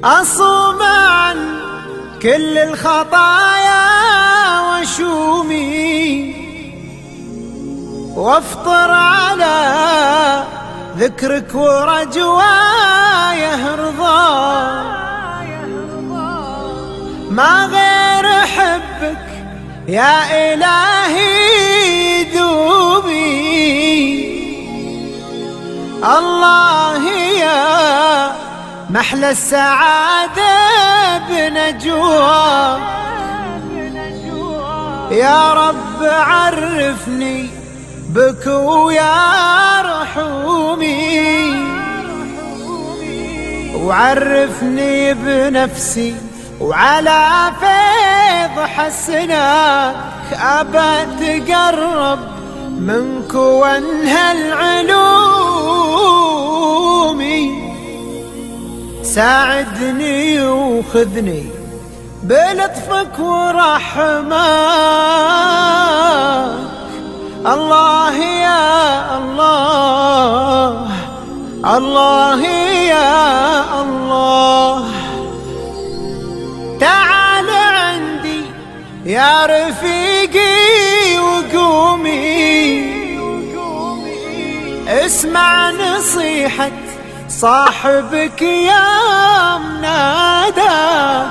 أصوم عن كل الخطايا وشومي، وافطر على ذكرك ورجوايه رضا، ما غير حبك يا إلهي دوبي. الله يا محلى السعادة بنجوى، يا رب عرفني بك ويا رحومي، وعرفني بنفسي وعلى فيض حسنك أبى تقرب منك وانهى العلوم. ساعدني وخذني بلطفك ورحمك، الله يا الله، الله يا الله. تعال عندي يا رفيقي وقومي، اسمع نصيحة صاحبك يا مناداك،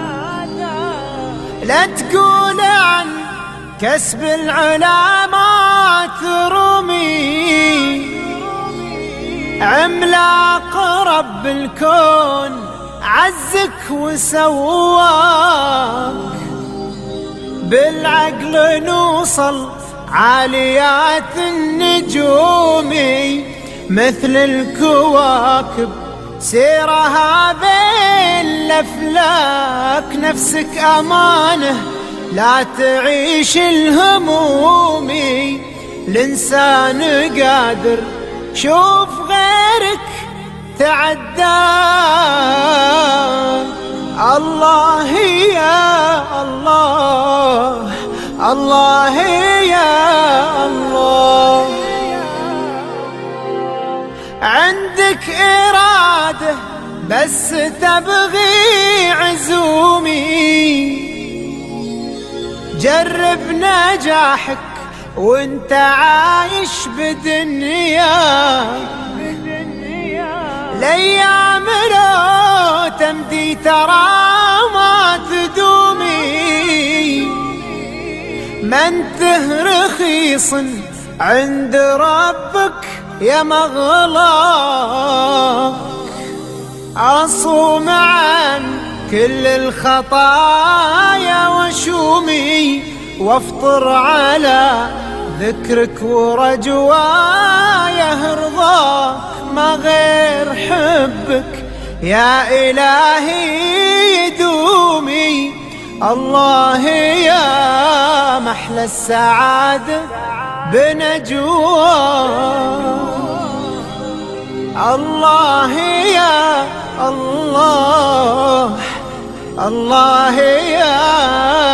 لا تقول عن كسب العلا ما ترمي، عملاق رب الكون عزك وسواك، بالعقل نوصل عاليات النجوم، مثل الكواكب سيرها بين الأفلاك. نفسك أمانة لا تعيش الهموم، الإنسان قادر شوف غيرك تعدى. الله يا الله، الله يا الله. عندك إرادة بس تبغي عزومي، جرب نجاحك وانت عايش بدنياك، الأيام لو تمدي ترى ما تدومي، ما انته رخيص عند ربك يا مغلاك. أصوم عن كل الخطايا وشومي، وافطر على ذكرك ورجوايه رضاك، ما غير حبك يا إلهي دومي. الله يا محلى السعادة بنجوى، الله يا الله، الله يا